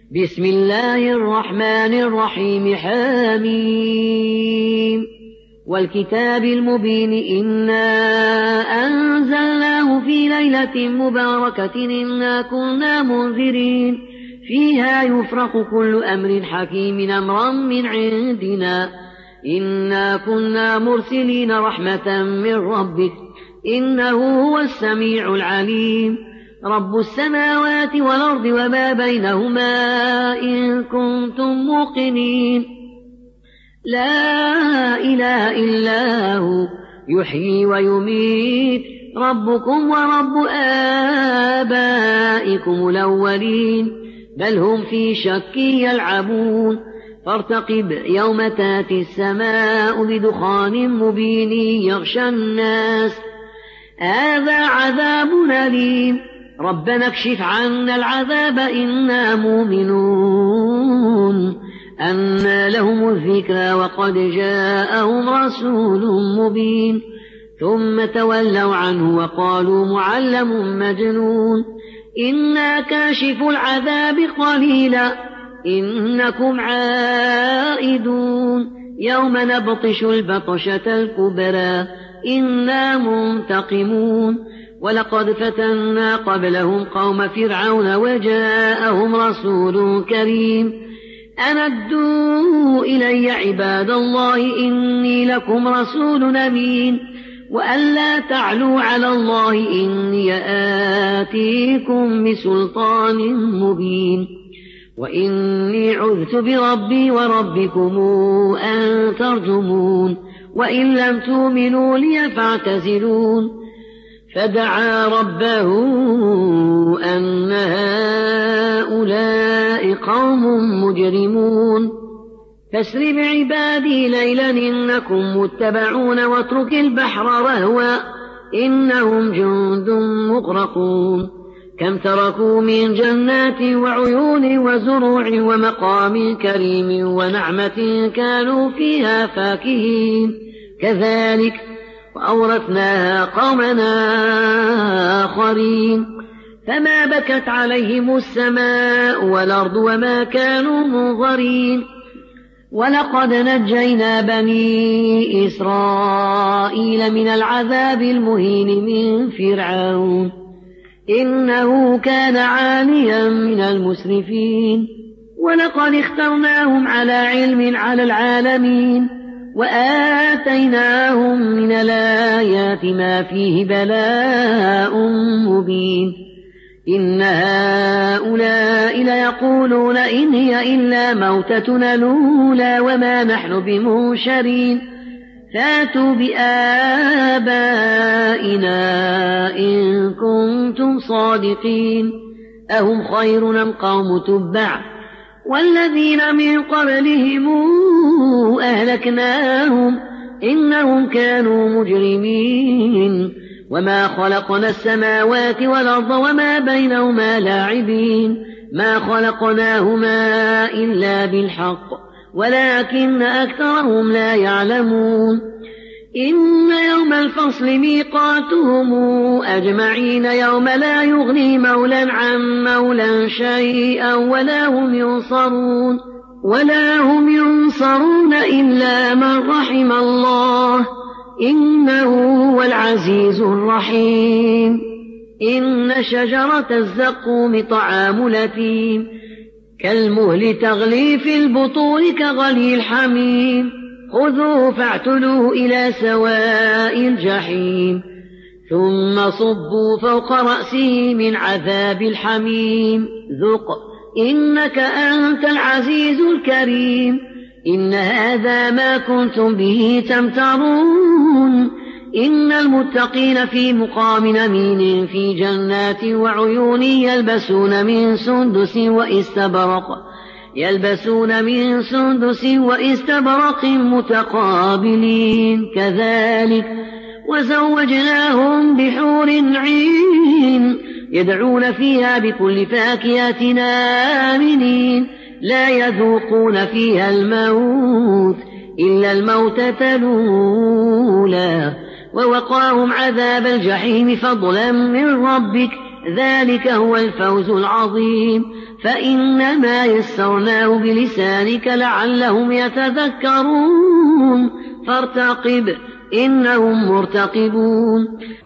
بسم الله الرحمن الرحيم حميم والكتاب المبين إنا أنزلناه في ليلة مباركة إنا كنا منذرين فيها يفرق كل أمر حكيم أمرا من عندنا إنا كنا مرسلين رحمة من ربك إنه هو السميع العليم رب السماوات والأرض وما بينهما إن كنتم موقنين لا إله إلا هو يحيي ويميت ربكم ورب آبائكم الأولين بل هم في شك يلعبون فارتقب يوم تاتي السماء بدخان مبين يغشى الناس هذا عذاب أليم ربنا اكشف عنا العذاب إنا مؤمنون أنى لهم الذكرى وقد جاءهم رسول مبين ثم تولوا عنه وقالوا معلم مجنون إنا كاشف العذاب قليلا إنكم عائدون يوم نبطش البطشة الكبرى إنا منتقمون ولقد فتنا قبلهم قوم فرعون وجاءهم رسول كريم أن أدوا إلي عباد الله إني لكم رسول أمين وأن لا تعلوا على الله إني آتيكم بسلطان مبين وإني عذت بربي وربكم أن ترجمون وإن لم تؤمنوا لي فاعتزلون فدعا ربه أن هؤلاء قوم مجرمون فاسر بعبادي ليلا إنكم متبعون واترك البحر رهوا إنهم جند مغرقون كم تركوا من جنات وعيون وزروع ومقام كريم ونعمة كانوا فيها فاكهين كذلك وأورثناها قومنا آخرين فما بكت عليهم السماء والأرض وما كانوا منظرين ولقد نجينا بني إسرائيل من العذاب المهين من فرعون إنه كان عاليا من المسرفين ولقد اخترناهم على علم على العالمين وآتيناهم من الآيات ما فيه بلاء مبين إن هؤلاء ليقولون إن هي إلا موتتنا الأولى وما نحن بمنشرين فاتوا بآبائنا إن كنتم صادقين أهم خير أم قوم تبع والذين من قبلهم أهلكناهم إنهم كانوا مجرمين وما خلقنا السماوات والأرض وما بينهما لاعبين ما خلقناهما إلا بالحق ولكن أكثرهم لا يعلمون إن يوم الفصل ميقاتهم أجمعين يوم لا يغني مولى عن مولى شيئا ولا هم ينصرون إلا من رحم الله إنه هو العزيز الرحيم إن شجرة الزقوم طعام الأثيم كالمهل تغلي في البطون كغلي الحميم خذوه فاعتلوه إلى سواء الجحيم ثم صبوا فوق رأسه من عذاب الحميم ذق إنك أنت العزيز الكريم إن هذا ما كنتم به تمترون إن المتقين في مقام أمين في جنات وعيون يلبسون من سندس وإستبرق متقابلين كذلك وزوجناهم بحور عين يدعون فيها بكل فاكهة آمنين لا يذوقون فيها الموت إلا الموتة الأولى ووقاهم عذاب الجحيم فضلا من ربك ذلك هو الفوز العظيم فإنما يسرناه بلسانك لعلهم يتذكرون فارتقب إنهم مرتقبون